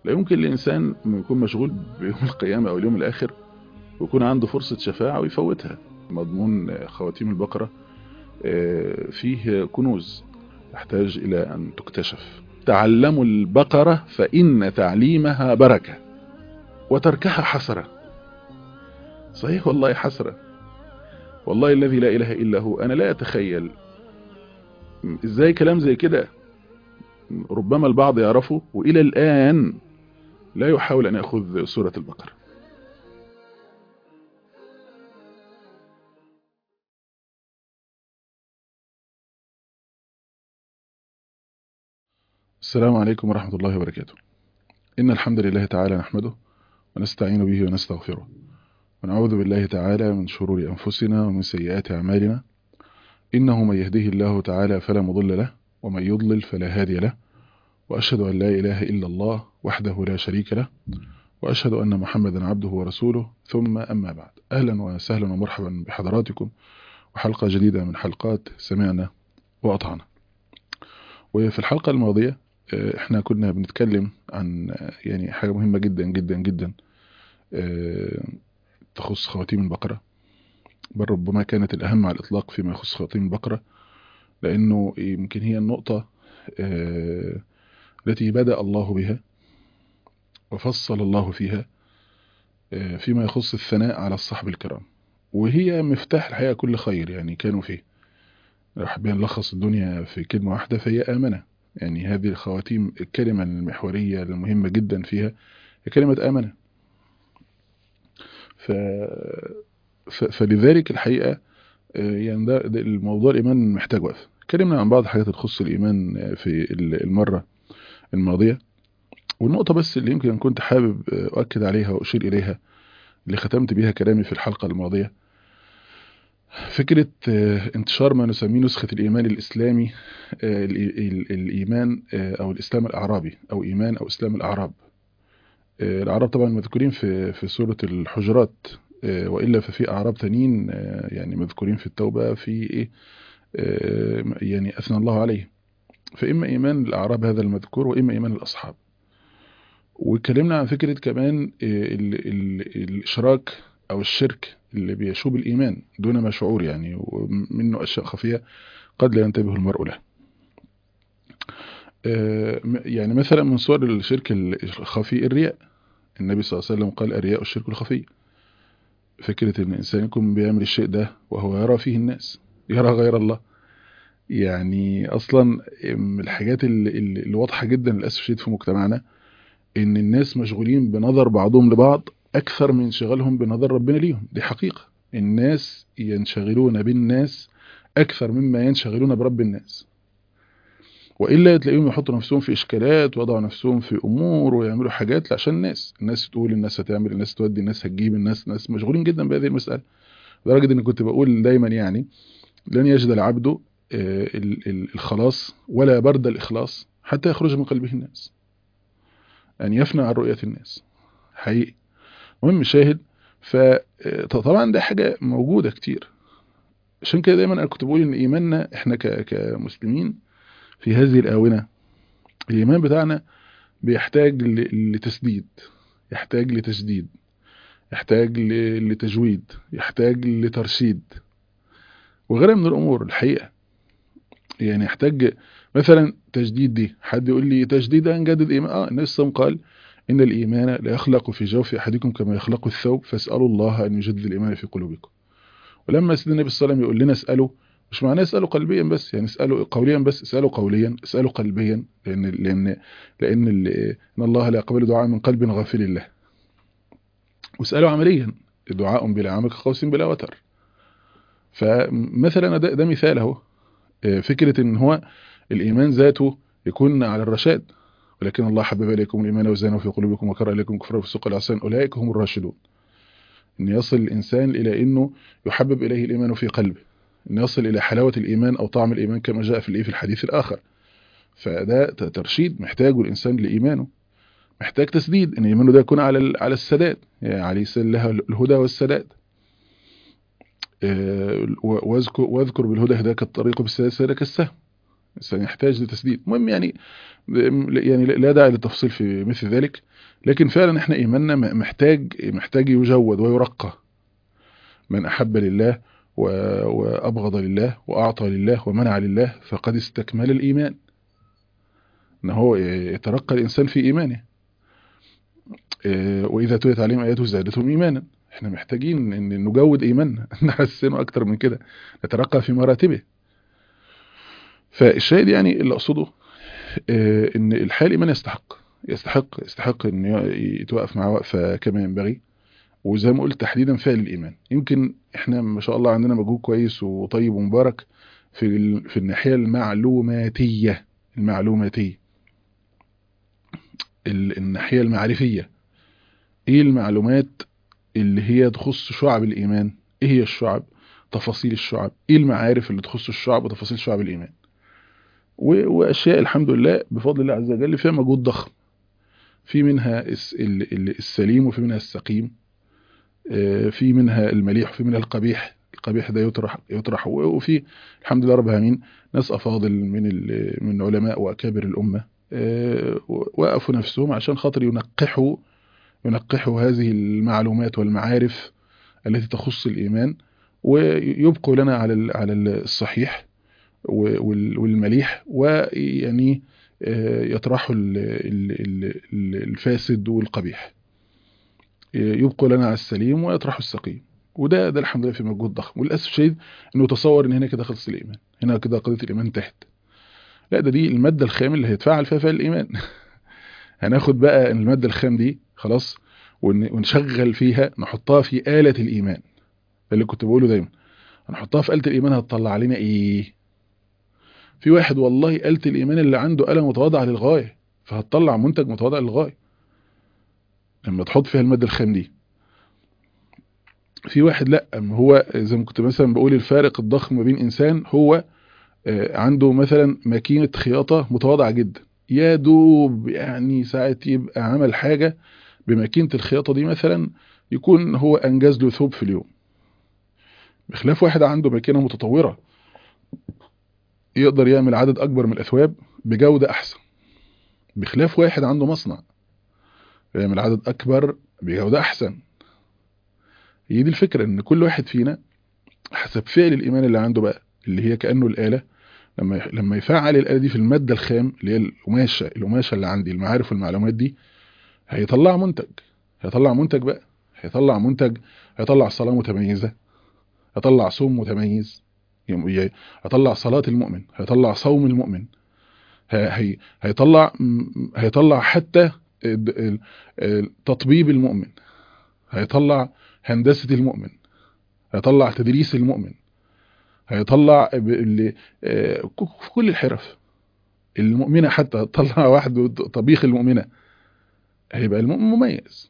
لا يمكن الإنسان يكون مشغول بيوم القيامة أو اليوم الآخر ويكون عنده فرصة شفاعة ويفوتها. مضمون خواتيم البقرة فيه كنوز تحتاج إلى أن تكتشف. تعلموا البقرة فإن تعليمها بركة وتركها حسرة. صحيح والله حسرة. والله الذي لا إله إلا هو أنا لا أتخيل إزاي كلام زي كده ربما البعض يعرفه وإلى الآن لا يحاول أن يأخذ سورة البقرة. السلام عليكم ورحمة الله وبركاته. إن الحمد لله تعالى نحمده ونستعين به ونستغفره ونعوذ بالله تعالى من شرور أنفسنا ومن سيئات أعمالنا. إنه من يهده الله تعالى فلا مضل له ومن يضلل فلا هادي له، وأشهد أن لا إله إلا الله وحده لا شريك له، وأشهد أن محمدا عبده ورسوله، ثم أما بعد. أهلا وسهلا ومرحبا بحضراتكم وحلقة جديدة من حلقات سمعنا وأطعنا. وفي الحلقة الماضية احنا كنا بنتكلم عن يعني حاجة مهمة جدا جدا جدا تخص خواتيم البقرة، بل ربما كانت الأهم على الإطلاق فيما يخص خواتيم البقرة، لأنه يمكن هي النقطة التي بدأ الله بها وفصل الله فيها فيما يخص الثناء على الصحب الكرام، وهي مفتاح الحقيقة كل خير. يعني كانوا فيه، لو حبينا نلخص الدنيا في كلمة واحدة فهي آمنة. يعني هذه الخواتيم الكلمة المحورية المهمة جدا فيها هي كلمة آمنة. ف... فلذلك الحقيقة يعني ده الموضوع الإيمان محتاج وقف. اتكلمنا عن بعض الحاجات تخص الإيمان في المرة الماضية، والنقطة بس اللي يمكن كنت حابب أؤكد عليها وأشير إليها اللي ختمت بيها كلامي في الحلقة الماضية، فكرة انتشار ما نسميه نسخة الإيمان الإسلامي، الإيمان أو الإسلام الأعرابي، أو إيمان أو إسلام الأعراب. الأعراب طبعا مذكورين في سورة الحجرات، وإلا ففي أعراب تانيين يعني مذكورين في التوبة في إيه يعني أثنى الله عليه. فإما إيمان الأعراب هذا المذكور، وإما إيمان الأصحاب. واتكلمنا عن فكرة كمان الإشراك أو الشرك اللي بيشوب الإيمان دون ما شعور، يعني ومنه أشياء خفية قد لا ينتبه المرء له. يعني مثلا من صور الشرك الخفي الرياء. النبي صلى الله عليه وسلم قال الرياء الشرك الخفي. فكرة ان الانسان يكون بيعمل الشيء ده وهو يرى فيه الناس، يرى غير الله. يعني اصلا من الحاجات اللي واضحة جدا للأسف الشديد في مجتمعنا ان الناس مشغولين بنظر بعضهم لبعض اكثر من انشغالهم بنظر ربنا ليهم. دي حقيقة. الناس ينشغلون بالناس اكثر مما ينشغلون برب الناس، وإلا تلاقيهم يحطوا نفسهم في إشكالات ويضعوا نفسهم في أمور ويعملوا حاجات عشان الناس تقول، الناس هتعمل، الناس تودي، الناس هتجيب، الناس مشغولين جدا بهذه المسألة، لدرجة إن كنت بقول دايما يعني لن يجد العبد الخلاص ولا برد الإخلاص حتى يخرج من قلبه الناس، أن يفنى عن رؤية الناس حقيقي. مهم شاهد. فطبعا ده حاجة موجودة كتير. عشان كده دايما أنا كنت بقول إن إيماننا إحنا كمسلمين في هذه الآونة، الإيمان بتاعنا بيحتاج لتسديد، يحتاج لتجديد، يحتاج لتجويد، يحتاج لترشيد وغيرها من الأمور الحقيقة. يعني يحتاج مثلا تجديد. دي حد يقول لي تجديد نجدد إيمان؟ النبي صلى الله عليه وسلم قال إن الإيمان لا يخلق في جوف أحدكم كما يخلق الثوب فاسألوا الله أن يجدد الإيمان في قلوبكم. ولما سيدنا النبي صلى الله عليه وسلم يقول لنا اسألوا، مش معناه اسألوا قلبيا بس، يعني اسألوا قوليا بس، اسألوا قوليا، اسألوا قلبيا، لأن إن الله لا يقبل دعاء من قلب غافل له. واسألوا عمليا، دعاء بلا عمل كقوس بلا وتر. فمثلا ده مثال اهو. فكرة ان هو الإيمان ذاته يكون على الرشاد، ولكن الله حبب إليكم الإيمان وزينه في قلوبكم وكره إليكم الكفر والفسوق والعصيان أولئك هم الراشدون. ان يصل الإنسان إلى انه يحبب إليه الإيمان في قلبه، ان يصل إلى حلاوة الإيمان أو طعم الإيمان كما جاء في الحديث الآخر. فده ترشيد محتاجه الإنسان لإيمانه، محتاج تسديد ان إيمانه ده يكون على السداد، يعني عليه لها الهدى والسداد. واذكر بالهدى هداك الطريق بالسداد سلك السهم. الإنسان يحتاج لتسديد. المهم يعني لا داعي للتفصيل في مثل ذلك، لكن فعلا احنا إيماننا محتاج يجود ويرقى. من أحب لله وأبغض لله وأعطى لله ومنع لله فقد استكمل الإيمان، إن هو يترقى الإنسان في إيمانه. وإذا تليت عليهم آياته زادتهم إيمانا. احنا محتاجين ان نجود إيماننا نحسنه أكتر من كده، نترقى في مراتبه. فالشاهد يعني اللي أقصده ان الحياة الإيمان يستحق ان يتوقف مع وقفة كما ينبغي. وزي ما قلت تحديدا فعل الإيمان. يمكن احنا ما شاء الله عندنا مجهود كويس وطيب ومبارك في الناحية المعلوماتية، الناحية المعرفية. ايه المعلومات اللي هي تخص شعب الإيمان؟ ايه هي الشعب؟ تفاصيل الشعب. ايه المعارف اللي تخص الشعب وتفاصيل شعب الإيمان؟ وأشياء الحمد لله بفضل الله عز وجل فيها مجهود ضخم. في منها السليم وفي منها السقيم، في منها المليح وفي منها القبيح. القبيح ده يطرح وفي الحمد لله رب العالمين ناس أفاضل من علماء وأكابر الأمة وقفوا نفسهم عشان خاطر ينقحوا هذه المعلومات والمعارف التي تخص الإيمان، ويبقوا لنا على الصحيح والمليح، ويعني يطرحوا الفاسد والقبيح، يبقوا لنا على السليم ويطرحوا السقيم. وده الحمد لله في مجهود ضخم. وللاسف الشديد انه تصور ان هنا كده خلص الايمان، هنا كده قضيه الايمان انتهت. لا، دي الماده الخام اللي هيتفاعل فيها فعل الايمان. هناخد بقى الماده الخام دي خلاص ونشغل فيها، نحطها في آلة الإيمان. ده اللي كنت بقوله دايما، هنحطها في آلة الإيمان هتطلع علينا إيه؟ في واحد والله آلة الإيمان اللي عنده آلة متواضعة للغاية، فهتطلع منتج متواضع للغاية لما تحط فيها المادة الخام دي. في واحد لا، هو زي ما كنت مثلا بقول الفارق الضخم ما بين إنسان هو عنده مثلا ماكينة خياطة متواضعة جدا، يا دوب يعني ساعة يبقى عمل حاجة بماكينة الخياطة دي مثلا يكون هو أنجز له ثوب في اليوم، بخلاف واحد عنده ماكينة متطورة يقدر يعمل عدد أكبر من الأثواب بجودة أحسن، بخلاف واحد عنده مصنع يعمل عدد أكبر بجودة أحسن. هي دي الفكرة، إن كل واحد فينا حسب فعل الإيمان اللي عنده بقى، اللي هي كأنه الآلة، لما يفعل الآلة دي في المادة الخام اللي هي القماشة اللي عندي، المعارف والمعلومات دي، هيطلع منتج بقى، هيطلع صلاة متميزة، هيطلع صوم متميز، هيطلع صلاة المؤمن، هيطلع صوم المؤمن، هيطلع حتى تطبيب المؤمن، هيطلع هندسة المؤمن، هيطلع تدريس المؤمن، هيطلع في كل الحرف المؤمنة، حتى هتطلع واحد طبيخ المؤمنة، هيبقى المؤمن مميز.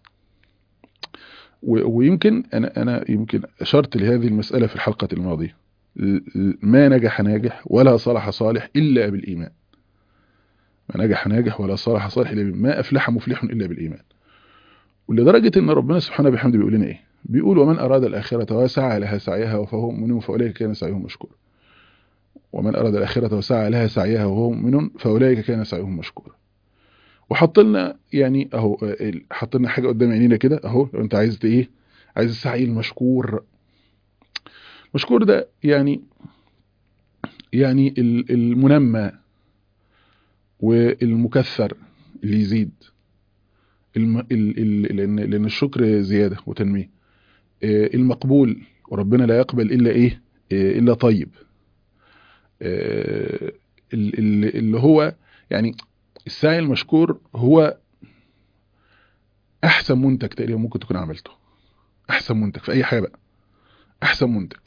ويمكن أنا يمكن أشرت لهذه المسألة في الحلقة الماضية، ما نجح ناجح ولا صلح صالح إلا بالإيمان. ما نجح ناجح ولا صلح صالح إلا بالإيمان، ما أفلح مفلح إلا بالإيمان. ولدرجة إن ربنا سبحانه بحمده بيقول لنا إيه؟ بيقول ومن أراد الآخرة وسعى لها سعيها وهو مؤمن فأولئك كان سعيهم مشكورا. ومن أراد الآخرة وسعى لها سعيها وهو مؤمن فأولئك كان سعيهم مشكورا. وحط لنا يعني اهو، حط لنا حاجه قدام عينينا كده اهو، لو انت عايز ايه، عايز السعي المشكور. مشكور ده يعني المنمى والمكثر اللي يزيد، لان الشكر زياده وتنميه. المقبول، وربنا لا يقبل الا ايه، الا طيب. اللي هو يعني السعي المشكور هو احسن منتج تقريبا ممكن تكون عملته، احسن منتج في اي حاجه بقى، احسن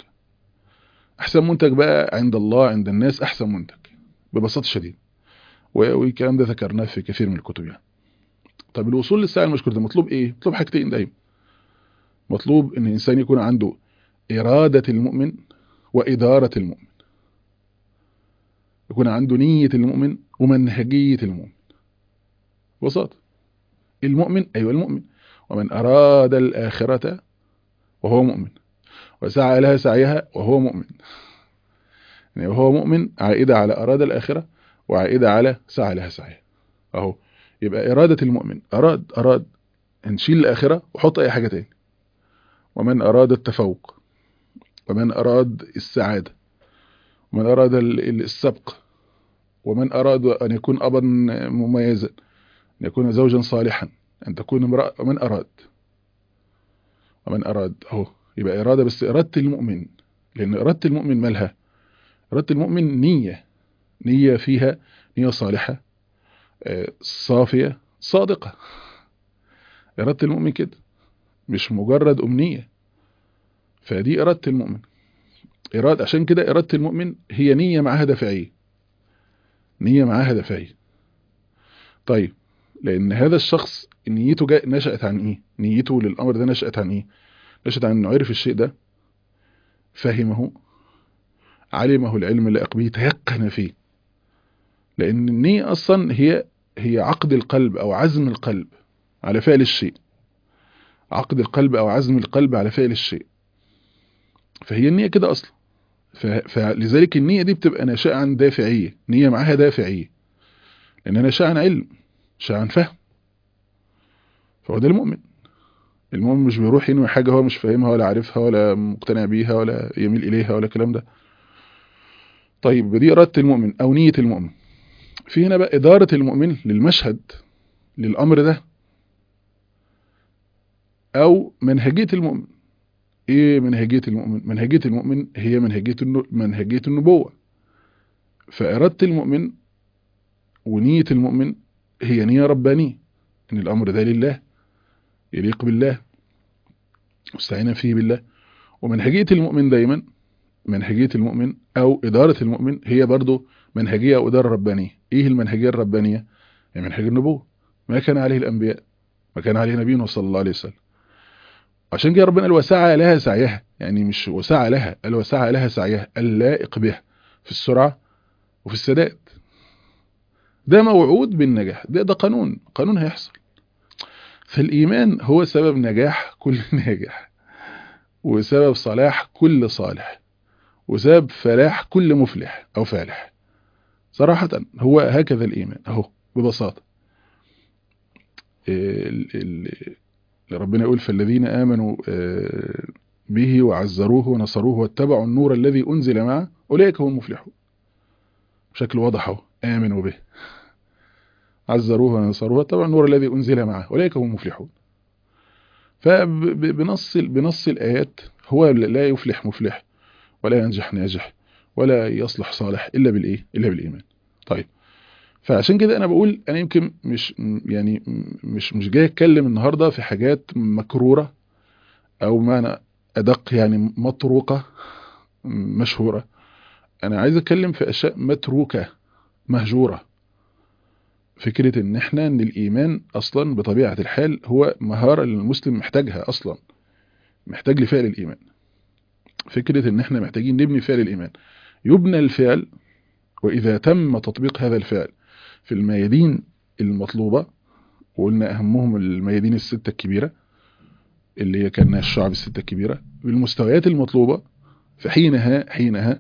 منتج بقى عند الله عند الناس، احسن منتج ببساطه شديده. والكلام ده ذكرناه في كثير من الكتب يعني. طب الوصول للسعي المشكور ده مطلوب ايه؟ مطلوب حاجتين دايما. مطلوب ان الانسان يكون عنده اراده المؤمن واداره المؤمن، يكون عنده نيه المؤمن ومنهجيه المؤمن. ببساطه المؤمن، ايوه المؤمن، ومن اراد الاخره وهو مؤمن وسعى لها سعيها وهو مؤمن. يعني وهو مؤمن عائده على اراد الاخره، وعائدة على سعى لها سعيها اهو. يبقى إرادة المؤمن أراد نشيل الآخرة وحط أي حاجة تاني. ومن أراد التفوق، ومن أراد السعادة، ومن أراد السبق، ومن أراد أن يكون أبا مميزا، أن يكون زوجا صالحا، أن تكون امرأة، ومن أراد أهو. يبقى إرادة، بس إرادة المؤمن، لأن إرادة المؤمن مالها؟ إرادة المؤمن نية فيها نية صالحة صافية صادقة. إرادة المؤمن كده، مش مجرد أمنية. فدي إرادة المؤمن. عشان كده إرادة المؤمن هي نية معها دافعية. طيب، لأن هذا الشخص نيته نشأت عن إيه؟ نيته للأمر ده نشأت عن إيه؟ نشأت عن أنه عرف الشيء ده، فهمه، علمه العلم اللائق به، تيقن فيه. لأن النية أصلا هي عقد القلب أو عزم القلب على فعل الشيء. عقد القلب أو عزم القلب على فعل الشيء. فهي النية كده أصلا. فلذلك النية دي بتبقى ناشئة عن دافعية، نية معاها دافعية، لأنها ناشئة عن علم، ناشئة عن فهم. فهو ده المؤمن. المؤمن مش بيروح ينوي حاجة هو مش فاهمها ولا عارفها ولا مقتنع بيها ولا يميل إليها ولا الكلام ده. طيب، دي إرادة المؤمن أو نية المؤمن. في هنا بقى إدارة المؤمن للمشهد، للأمر ده، أو منهجية المؤمن. إيه منهجية المؤمن؟ منهجية المؤمن هي منهجية النبوة. فإرادة المؤمن ونية المؤمن هي نية ربانية، إن الأمر ده لله، يليق بالله، مستعينا فيه بالله. ومنهجية المؤمن دايما، منهجية المؤمن أو إدارة المؤمن هي برضو منهجية أو إدارة ربانية. إيه المنهجية الربانية؟ يعني منهج النبوة، ما كان عليه الأنبياء، ما كان عليه نبينا صلى الله عليه وسلم. عشان كده ربنا قال وسعى لها سعيها، يعني مش وسعى لها، قال وسعى لها سعيها اللائق بها في السرعة وفي السداد. ده موعود بالنجاح، ده قانون هيحصل. فالإيمان هو سبب نجاح كل ناجح، وسبب صلاح كل صالح، وسبب فلاح كل مفلح أو فالح. صراحة هو هكذا الإيمان أهو ببساطة. ربنا يقول فالذين آمنوا به وعزروه ونصروه واتبعوا النور الذي أنزل معه أولئك هم المفلحون. بشكل واضح اهو، آمنوا به، عزروه ونصروه واتبعوا النور الذي أنزل معه أولئك هم المفلحون. فبنص الآيات هو لا يفلح مفلح، ولا ينجح ناجح، ولا يصلح صالح إلا بالإيه؟ إلا بالإيمان. طيب، فعشان كده أنا بقول أنا يمكن مش جاي أتكلم النهاردة في حاجات مكرورة أو معنى أدق يعني مطروقة مشهورة. أنا عايز أتكلم في أشياء متروكة مهجورة. فكرة إن الإيمان أصلا بطبيعة الحال هو مهارة المسلم محتاجها أصلا، محتاج لفعل الإيمان. فكرة إن احنا محتاجين نبني فعل الإيمان. يبنى الفعل، وإذا تم تطبيق هذا الفعل في الميادين المطلوبة، وقلنا أهمهم الميادين الستة الكبيرة اللي هي كان الشعب الستة الكبيرة بالمستويات المطلوبة، فحينها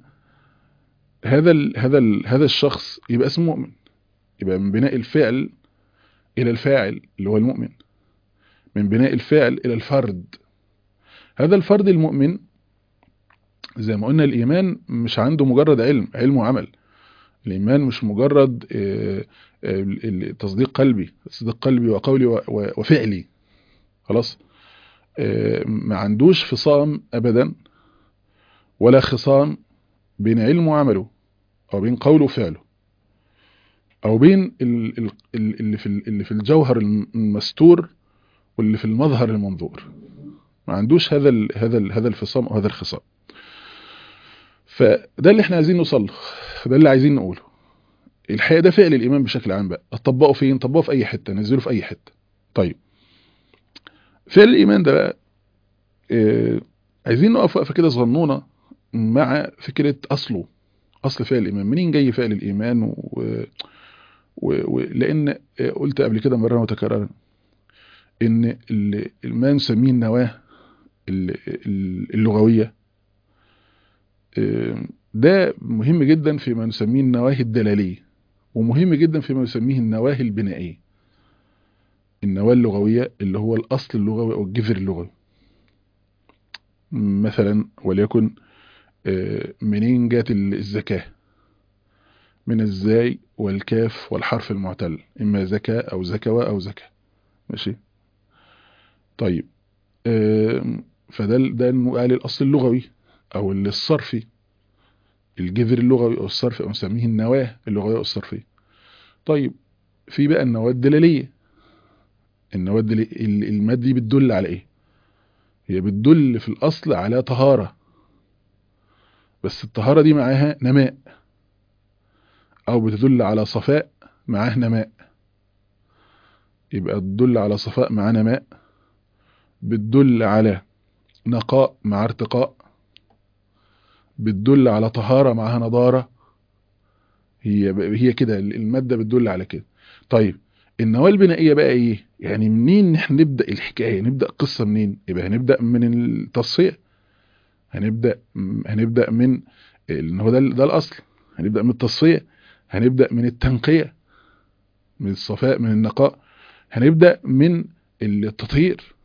هذا الشخص يبقى اسمه مؤمن. يبقى من بناء الفعل إلى الفاعل اللي هو المؤمن، من بناء الفعل إلى الفرد. هذا الفرد المؤمن زي ما قلنا الإيمان مش عنده مجرد علم وعمل. الإيمان مش مجرد تصديق قلبي وقولي وفعلي خلاص. ما عندوش فصام أبدا ولا خصام بين علمه وعمله، أو بين قوله وفعله، أو بين اللي في الجوهر المستور واللي في المظهر المنظور. ما عندوش هذا الفصام أو هذا الخصام. فده اللي احنا عايزين نوصل له، ده اللي عايزين نقوله. الحقيقة ده فعل الإيمان بشكل عام بقى، اطبقه فين؟ طبقه في أي حتة، نزله في أي حتة. طيب، فعل الإيمان ده بقى عايزين نقف وقفة كده صغنونة مع فكرة أصل فعل الإيمان. منين جاي فعل الإيمان؟ لأن قلت قبل كده مرة متكررة إن ما نسميه النواة اللغوية ده مهم جدا في ما نسميه النواة الدلالية. ومهم جدا فيما يسميه النواة البنائية. النواة اللغوية اللي هو الأصل اللغوي أو الجذر اللغوي. مثلا وليكن منين جات الزكاة؟ من الزاي والكاف والحرف المعتل، إما زكاة أو زكوة أو زكاة. ماشي. طيب فده قال الأصل اللغوي أو الصرفي، الجذر اللغوي أو الصرفي، أو نسميه النواة اللغوية أو الصرفية. طيب في بقى النواة الدلالية. النواة المادة دي بتدل على إيه؟ هي بتدل في الأصل على طهارة، بس الطهارة دي معاها نماء، أو بتدل على صفاء معاه نماء. يبقى تدل على صفاء مع نماء، بتدل على نقاء مع ارتقاء، بتدل على طهارة معها نضارة. هي كده المادة بتدل على كده. طيب النواة البنائية بقى ايه؟ يعني منين نحن نبدأ الحكاية، نبدأ قصة منين؟ يبقى هنبدأ من التصفية، هنبدأ من ان هو ده الأصل. هنبدأ من التصفية، هنبدأ من التنقية، من الصفاء، من النقاء، هنبدأ من التطهير.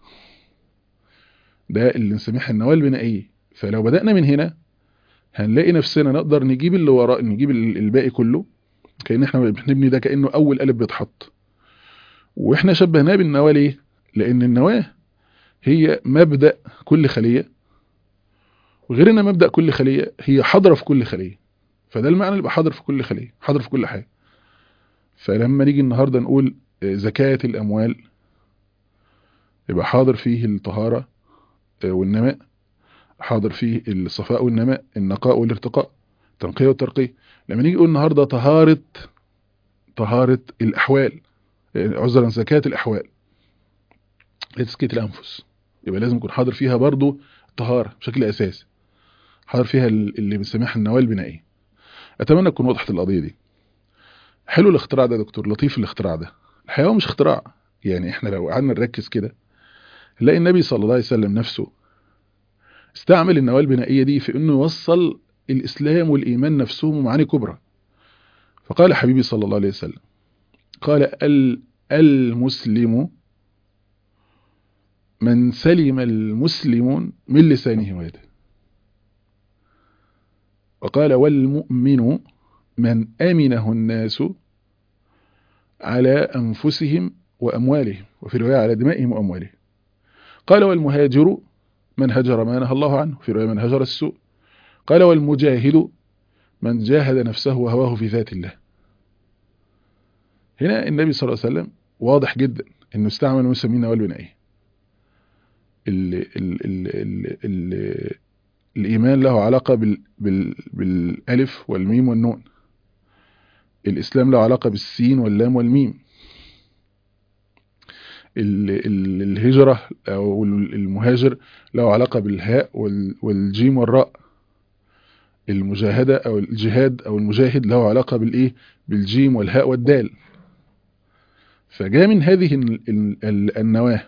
ده اللي نسميها النواة البنائية. فلو بدأنا من هنا هنلاقي نفسنا نقدر نجيب اللي وراء، نجيب الباقي كله، كأن احنا بنبني ده كأنه أول قالب بيتحط. واحنا شبهناه بالنواة ليه؟ لأن النواة هي مبدأ كل خلية، وغير ان مبدأ كل خلية هي حاضرة في كل خلية. فده المعنى اللي يبقى حاضر في كل خلية، حاضر في كل حاجة. فلما نيجي النهاردة نقول زكاة الأموال، يبقى حاضر فيه الطهارة والنماء، حاضر فيه الصفاء والنماء، النقاء والارتقاء، التنقية والترقية. لما نيجي نقول النهاردة طهارة الأحوال، عذرا زكاة الأحوال، تزكية الأنفس، يبقى لازم يكون حاضر فيها برضو الطهارة بشكل أساسي، حاضر فيها اللي بنسميها النواة البنائية. أتمنى تكون وضحت القضية دي. حلو الاختراع ده يا دكتور، لطيف الاختراع ده. الحقيقة هو مش اختراع، يعني احنا لو قعدنا نركز كده نلاقي النبي صلى الله عليه وسلم نفسه استعمل النواة البنائية دي في انه يوصل الإسلام والإيمان نفسهم ومعاني كبرى. فقال حبيبي صلى الله عليه وسلم، قال المسلم من سلم المسلمون من لسانه ويده. وقال والمؤمن من أمنه الناس على أنفسهم وأموالهم، وفي رواية على دمائهم وأموالهم. قال والمهاجر من هجر ما نهى الله عنه، في رواية من هجر السوء. قال والمجاهد من جاهد نفسه وهواه في ذات الله. هنا النبي صلى الله عليه وسلم واضح جدا انه استعمل ما يسميه النواة البنائية. الإيمان له علاقة بالألف والميم والنون. الإسلام له علاقة بالسين واللام والميم. الهجرة أو المهاجر له علاقة بالهاء والجيم والراء. المجاهدة أو الجهاد أو المجاهد له علاقة بالإيه؟ بالجيم والهاء والدال. فجاء من هذه النواة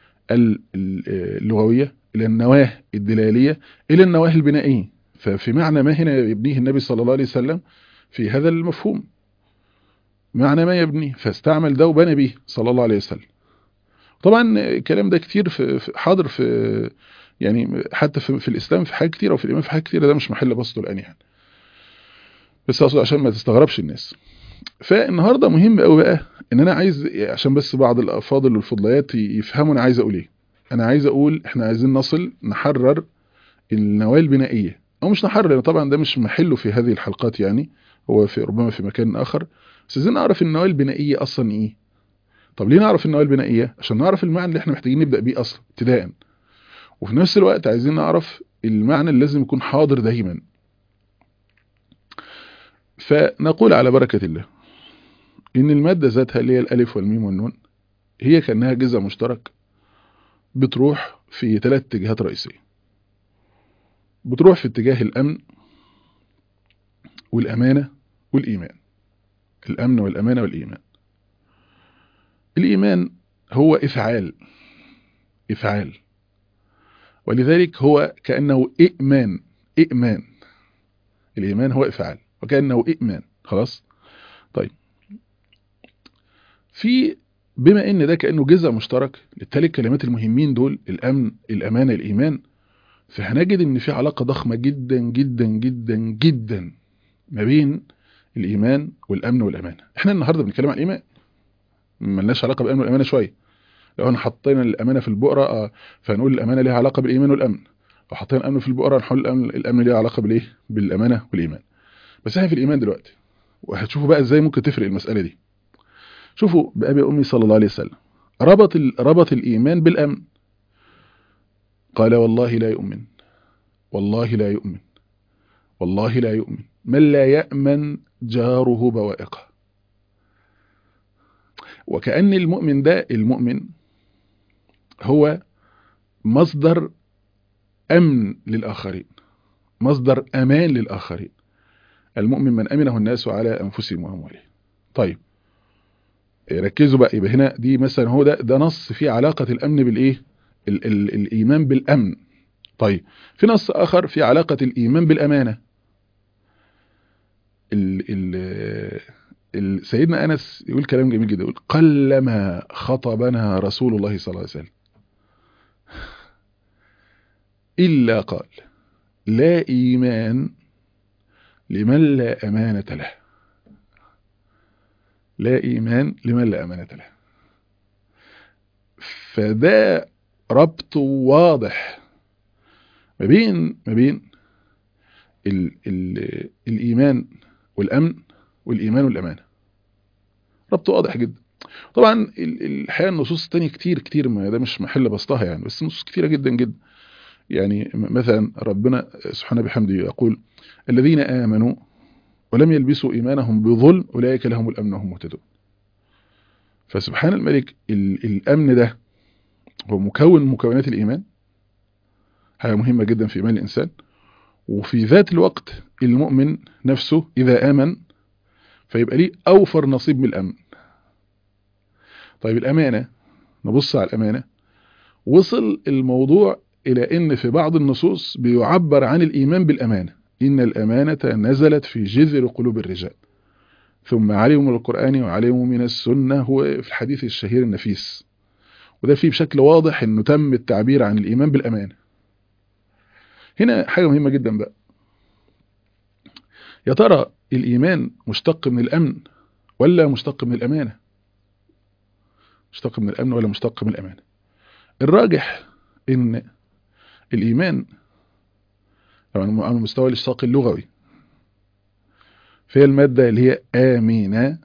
اللغوية إلى النواة الدلالية إلى النواة البنائية. ففي معنى ما هنا يبنيه النبي صلى الله عليه وسلم في هذا المفهوم، معنى ما يبنيه، فاستعمل ده وبنى به صلى الله عليه وسلم. طبعا الكلام ده كتير حاضر في يعني حتى في الإسلام في حاجات كتيرة، وفي الإيمان في حاجات كتيرة، ده مش محل بسطه الآن يعني، بس أقصد عشان ما تستغربش الناس. فالنهاردة مهم قوي بقى ان انا عايز، عشان بس بعض الافاضل والفضليات يفهموا انا عايز اقول ايه. انا عايز اقول احنا عايزين نحرر النواة البنائية، او مش نحرر لان طبعا ده مش محله في هذه الحلقات، يعني هو في ربما في مكان اخر، بس عايزين نعرف النواة البنائية اصلا ايه. طب ليه نعرف النواة البنائية؟ عشان نعرف المعنى اللي احنا محتاجين نبدأ بيه اصلا ابتداء، وفي نفس الوقت عايزين نعرف المعنى اللي لازم يكون حاضر دايما. فنقول على بركة الله ان المادة ذاتها اللي هي الالف والميم والنون هي كأنها جزء مشترك بتروح في 3 اتجاهات رئيسية. بتروح في اتجاه الأمن والأمانة والإيمان. الأمن والأمانة والإيمان. الإيمان هو إفعال، ولذلك هو كأنه إئمان. الإيمان هو إفعال وكأنه إئمان. خلاص. طيب في بما ان ده كأنه جزء مشترك للثلاث كلمات المهمين دول، الامن، الامانة، الايمان، فهنجد ان في علاقة ضخمة جدا جدا جدا جدا ما بين الايمان والامن والامانة. احنا النهاردة بنتكلم عن الايمان، ملناش علاقة بالامن والامانة شوية. لو احنا حطينا الامانة في البقرة فهنقول الامانة ليها علاقة بالايمان والامن، لو حطينا الامن في البقرة هنقول الامن ليها علاقة بالايه، بالامانة والايمان. بس احنا في الايمان دلوقتي، وهتشوفوا بقى ازاي ممكن تفرق المسألة دي. شوفوا بأبي أمي صلى الله عليه وسلم ربط الإيمان بالأمن. قال والله لا يؤمن، والله لا يؤمن، والله لا يؤمن من لا يأمن جاره بوائقه. وكأن المؤمن ده، المؤمن هو مصدر أمن للآخرين، مصدر أمان للآخرين. المؤمن من أمنه الناس على أنفسهم وأموالهم. طيب ركزوا بقى، يبقى هنا دي مثلا هو ده نص فيه علاقة الأمن بالإيه، الإيمان بالأمن. طيب في نص آخر في علاقة الإيمان بالأمانة. سيدنا أنس يقول كلام جميل جدا، يقول قلما خطبنا رسول الله صلى الله عليه وسلم إلا قال لا إيمان لمن لا أمانة له. لا إيمان لمن لا أمانة له. فده ربط واضح ما بين الإيمان والأمن، والإيمان والأمانة، ربط واضح جدا. طبعا الحقيقة النصوص التانية كتير، ما ده مش محل بسطها يعني، بس نصوص كتيرة جدا جدا. يعني مثلا ربنا سبحانه بحمده يقول الذين آمنوا ولم يلبسوا إيمانهم بظلم أولئك لهم الأمن وهم مهتدون. فسبحان الملك، الأمن ده هو مكون من مكونات الإيمان، حاجة مهمة جدا في إيمان الإنسان. وفي ذات الوقت المؤمن نفسه إذا آمن فيبقى ليه أوفر نصيب من الأمن. طيب الأمانة، نبص على الأمانة. وصل الموضوع إلى أن في بعض النصوص بيعبر عن الإيمان بالأمانة، إن الأمانة نزلت في جذر قلوب الرجال ثم علموا من القرآن وعلموا من السنة، هو في الحديث الشهير النفيس. وده فيه بشكل واضح أنه تم التعبير عن الإيمان بالأمانة. هنا حاجة مهمة جدا بقى، يا ترى الإيمان مشتق من الأمن ولا مشتق من الأمانة؟ مشتق من الأمن ولا مشتق من الأمانة؟ الراجح إن الإيمان طبعا على مستوى الاشتقاق اللغوي فهي المادة اللي هي آمنة،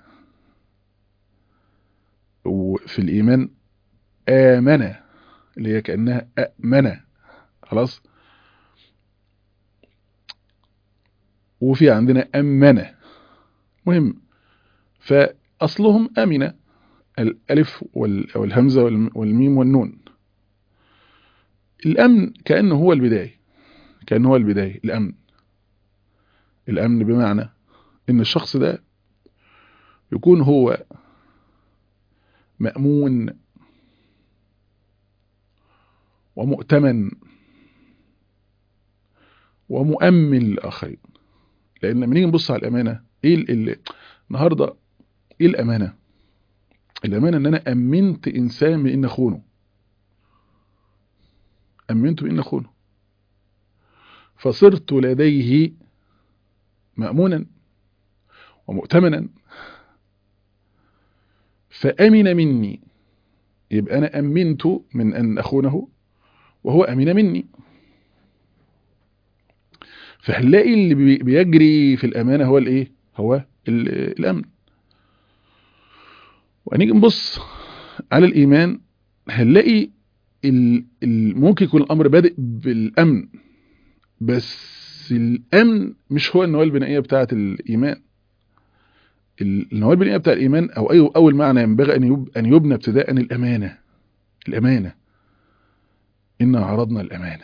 وفي الإيمان آمنة اللي هي كأنها أأمنة، خلاص. وفي عندنا أمنة، مهم. فأصلهم آمنة، الألف والهمزة والميم والنون. الأمن كأنه هو البداية، كأنه هو البداية. الأمن بمعنى إن الشخص ده يكون هو مأمون ومؤتمن ومؤمن للآخرين. لأن لما نيجي نبص على الأمانة، النهاردة إيه الأمانة؟ الأمانة إن أنا أمنت إنسان من إن أخونه، أمنته من إن أخونه، فصرت لديه مأمونا ومؤتمنا، فأمن مني. يبقى أنا أمنت من أن أخونه وهو أمن مني. فهنلاقي اللي بيجري في الأمانة هو الإيه؟ هو الأمن. وهنيجي نبص على الإيمان، هنلاقي ممكن يكون الأمر بادئ بالأمن، بس الأمن مش هو النواة البنائية بتاعة الإيمان. النواة البنائية بتاع الإيمان أو أول معنى ينبغي أن يبنى ابتداء الأمانة. الأمانة، إنا عرضنا الأمانة.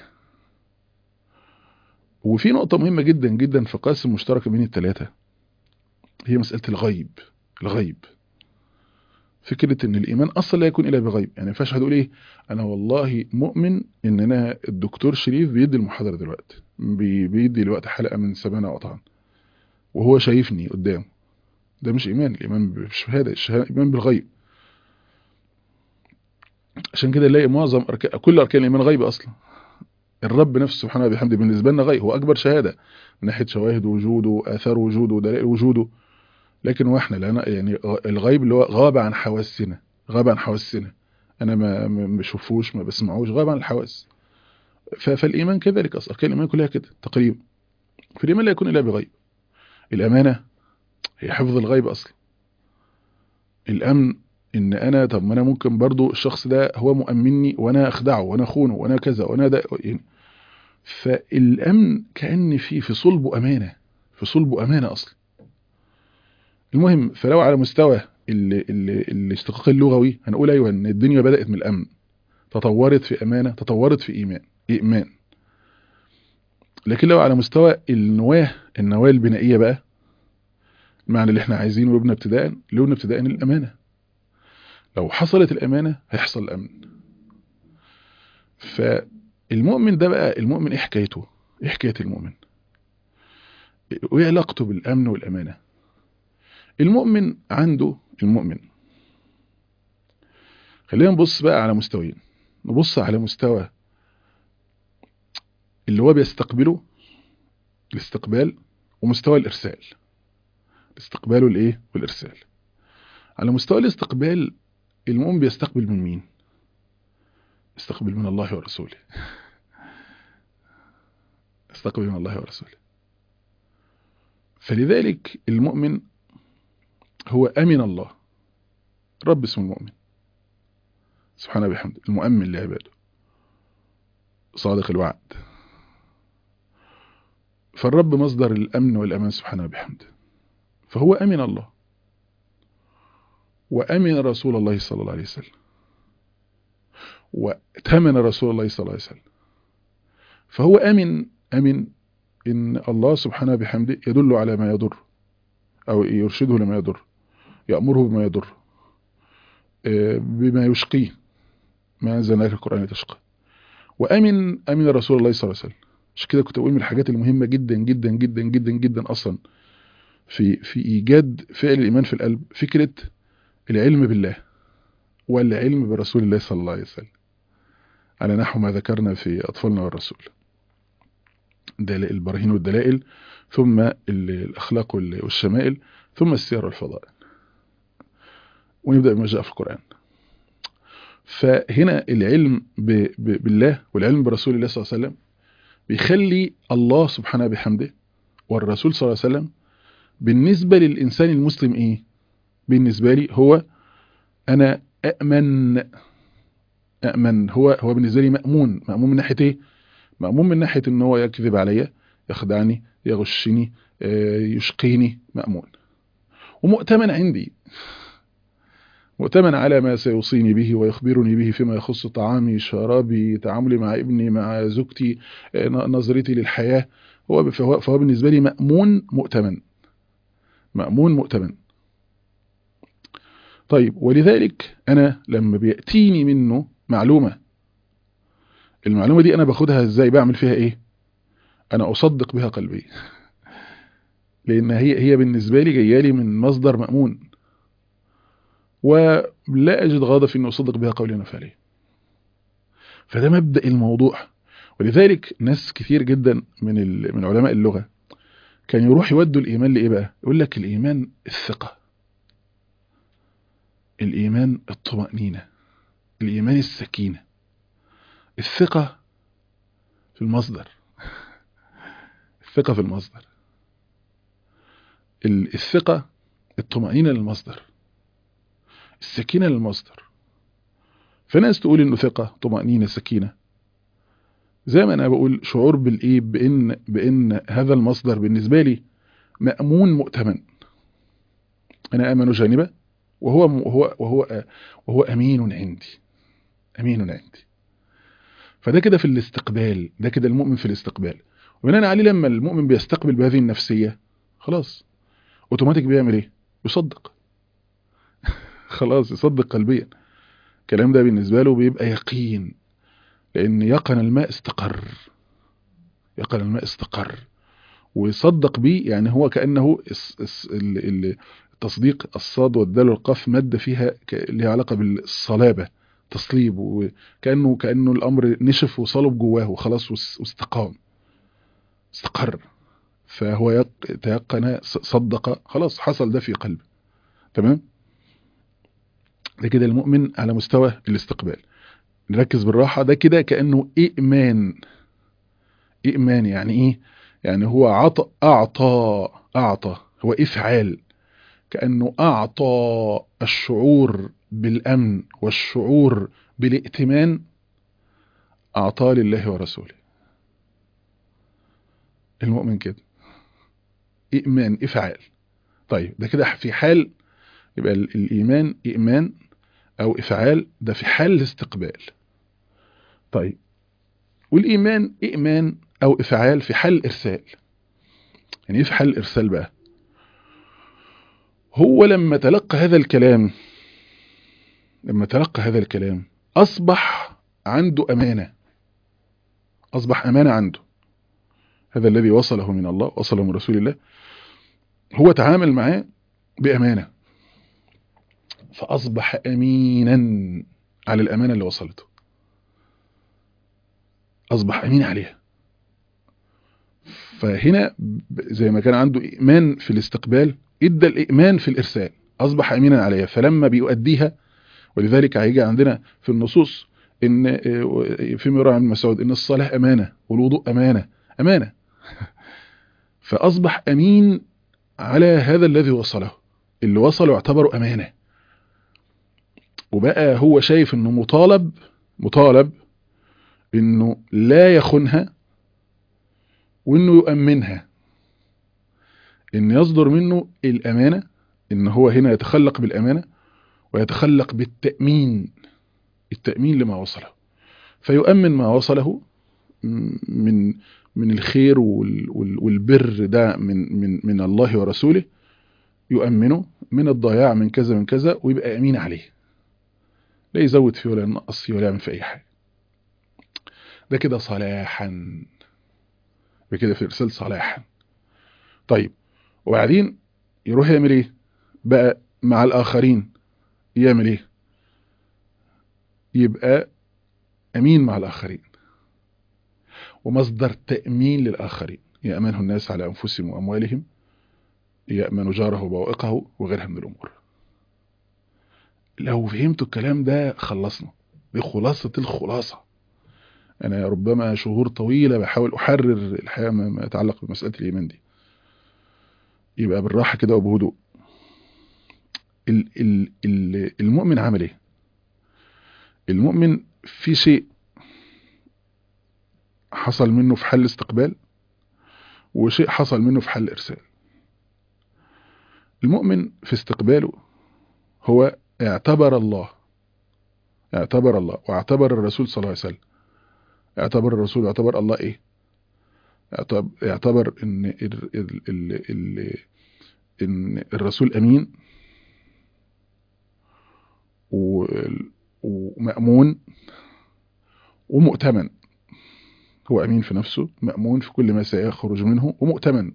وفي نقطة مهمة جدا جدا في قاسم مشترك بين الثلاثة، هي مسألة الغيب. فكرة ان الايمان اصلا لا يكون الا بغيب. يعني ما ينفعش هتقول ايه، انا والله مؤمن ان انا الدكتور شريف بيدي المحاضرة دلوقتي، بيدي الوقت حلقة من سمانة وقطعا وهو شايفني قدامه. ده مش ايمان. الايمان مش شهادة، ايمان بالغيب. عشان كده نلاقي معظم كل اركان الايمان غيب اصلا. الرب نفسه سبحانه وبحمده بالنسبه لنا غيب، هو اكبر شهاده من ناحيه شواهد وجوده واثار وجوده ودلائل وجوده. لكن واحنا لنا يعني الغيب اللي هو غاب عن حواسنا، غاب عن حواسنا. انا ما بشوفوش ما بسمعوش، غاب عن الحواس. فالايمان كذلك اصلا، اركان الايمان كلها كده تقريبا. فالايمان لا يكون الا بغيب. الامانه هي حفظ الغيب اصلا. الامن ان انا، طب ما انا ممكن برضو الشخص ده هو مؤمني وانا اخدعه وانا اخونه وانا كذا وانا ده يعني. فالامن كأن في صلبه امانه، في صلبه امانه اصلا. المهم، فلو على مستوى الاشتقاق اللغوي هنقول ايوه ان الدنيا بدأت من الامن، تطورت في امانه، تطورت في ايمان. لكن لو على مستوى النواه البنائيه بقى، المعنى اللي احنا عايزينه لبنى ابتداء الامانه. لو حصلت الامانه هيحصل الامن. فالمؤمن ده بقى، المؤمن ايه حكايته؟ ايه حكايه المؤمن وايه علاقته بالامن والامانه؟ المؤمن عنده، المؤمن، خلينا نبص بقى على مستويين. نبص على مستوى اللي هو بيستقبله، الاستقبال، ومستوى الارسال. الاستقبال والايه والارسال. على مستوى الاستقبال، المؤمن بيستقبل من مين؟ يستقبل من الله ورسوله. يستقبل من الله ورسوله. فلذلك المؤمن هو أمن الله. رب اسمه المؤمن سبحانه بحمده، المؤمن لعباده، صادق الوعد. فالرب مصدر الأمن والأمان سبحانه بحمده. فهو أمن الله وأمن رسول الله صلى الله عليه وسلم وتمن رسول الله صلى الله عليه وسلم. فهو أمن إن الله سبحانه بحمده يدل على ما يضر أو يرشده لما يضر، يأمره بما يضر، بما يشقيه، ما أنزلناك القرآن تشقى. أمن رسول الله صلى الله عليه وسلم. عشان كده كنت بقول من الحاجات المهمة جدا جدا جدا جدا جدا أصلا في إيجاد فعل الإيمان في القلب، فكرة العلم بالله والعلم برسول الله صلى الله عليه وسلم، على نحو ما ذكرنا في أطفالنا والرسول، البراهين والدلائل، ثم الأخلاق والشمائل، ثم السير والفضائل، ونبدأ بما جاء في القرآن. فهنا العلم بالله والعلم برسول الله صلى الله عليه وسلم بيخلي الله سبحانه بحمده والرسول صلى الله عليه وسلم بالنسبة للإنسان المسلم إيه؟ بالنسبة لي هو أنا أأمن. هو بالنسبة لي مأمون من ناحية إيه؟ مأمون من ناحية إن هو يكذب عليا، يخدعني، يغشني، يشقيني، مأمون. ومؤتمن عندي، مؤتمن على ما سيوصيني به ويخبرني به فيما يخص طعامي، شرابي، تعاملي مع ابني، مع زوجتي، نظرتي للحياة. فهو بالنسبة لي مأمون مؤتمن. طيب، ولذلك أنا لما بيأتيني منه معلومة، المعلومة دي أنا باخدها إزاي؟ بعمل فيها إيه؟ أنا أصدق بها قلبي، لأن هي بالنسبة لي جاية لي من مصدر مأمون، ولا أجد غاضة في أن أصدق بها قولي ونفعلي. فده مبدأ الموضوع. ولذلك ناس كثير جدا من علماء اللغة كان يروح يودوا الإيمان لإيه بقى؟ يقول لك الإيمان الثقة، الإيمان الطمأنينة، الإيمان السكينة. الثقة في المصدر، الثقة في المصدر، الثقة، الطمأنينة للمصدر، السكينة للمصدر. فناس تقول إنه ثقة، طمأنينة، سكينة، زي ما أنا بقول شعور بالإيه، بإن هذا المصدر بالنسبة لي مأمون مؤتمن. أنا آمن جانبه وهو أمين عندي. فده كده في الاستقبال، ده كده المؤمن في الاستقبال. وبناء عليه لما المؤمن بيستقبل بهذه النفسية، خلاص اوتوماتيك بيعمل ايه؟ يصدق. خلاص يصدق قلبيا. الكلام ده بالنسبة له بيبقى يقين، لأن يقن الماء استقر ويصدق بيه. يعني هو كأنه التصديق، الصاد والدال والقاف مادة فيها لها علاقة بالصلابة، تصليب، وكأنه الأمر نشف وصلب جواه وخلاص واستقام، استقر. فهو تيقن، صدق، خلاص حصل ده في قلبه. تمام. ده كده المؤمن على مستوى الاستقبال. نركز بالراحة. ده كده كأنه إيمان. إيمان يعني إيه؟ يعني هو أعطى، هو إفعال. كأنه أعطى الشعور بالأمن والشعور بالائتمان، أعطاه لله ورسوله. المؤمن كده إيمان، إفعال. طيب ده كده في حال، يبقى الإيمان إيمان أو إفعال، ده في حال الاستقبال. طيب والإيمان إيمان أو إفعال في حال الإرسال. يعني إيه في حال الإرسال بقى؟ هو لما تلقى هذا الكلام أصبح عنده أمانة، أصبح أمانة عنده. هذا الذي وصله من الله، وصله من رسول الله، هو تعامل معاه بأمانة، فأصبح أمينا على الأمانة اللي وصلته، أصبح أمين عليها. فهنا زي ما كان عنده إيمان في الاستقبال، إدى الإيمان في الإرسال، أصبح أمينا عليها. فلما بيؤديها، ولذلك هيجي عندنا في النصوص إن فيما يروى عن مسعود إن الصلاة أمانة والوضوء أمانة. فأصبح أمين على هذا الذي وصله، اللي وصله يعتبر أمانة. وبقى هو شايف إنه مطالب إنه لا يخونها، وإنه يؤمنها، إن يصدر منه الأمانة، إن هو هنا يتخلق بالأمانة ويتخلق بالتأمين، التأمين لما وصله، فيؤمن ما وصله من الخير والبر ده من الله ورسوله، يؤمنه من الضياع، من كذا من كذا، ويبقى أمين عليه، لا يزود فيه ولا ينقص فيه ولا يعمل في أي حاجة. ده كده صلاحا، بكده في إرسال صلاحا. طيب وبعدين يروح يعمل إيه بقى مع الآخرين؟ يعمل إيه؟ يبقى أمين مع الآخرين ومصدر تأمين للآخرين. يأمنه الناس على أنفسهم وأموالهم، يأمن جاره وبوائقه وغيرها من الأمور. لو فهمتوا الكلام ده خلصنا، دي خلاصة الخلاصة. أنا ربما شهور طويلة بحاول أحرر الحقيقة ما يتعلق بمسألة الإيمان دي. يبقى بالراحة كده وبهدوء. المؤمن عمل إيه؟ المؤمن في شيء حصل منه في حال استقبال، وشيء حصل منه في حال إرسال. المؤمن في استقباله هو اعتبر الله واعتبر الرسول صلى الله عليه وسلم. اعتبر الرسول واعتبر الله ايه؟ اعتبر ان الرسول امين ومأمون ومؤتمن. هو امين في نفسه، مأمون في كل ما سيخرج منه، ومؤتمن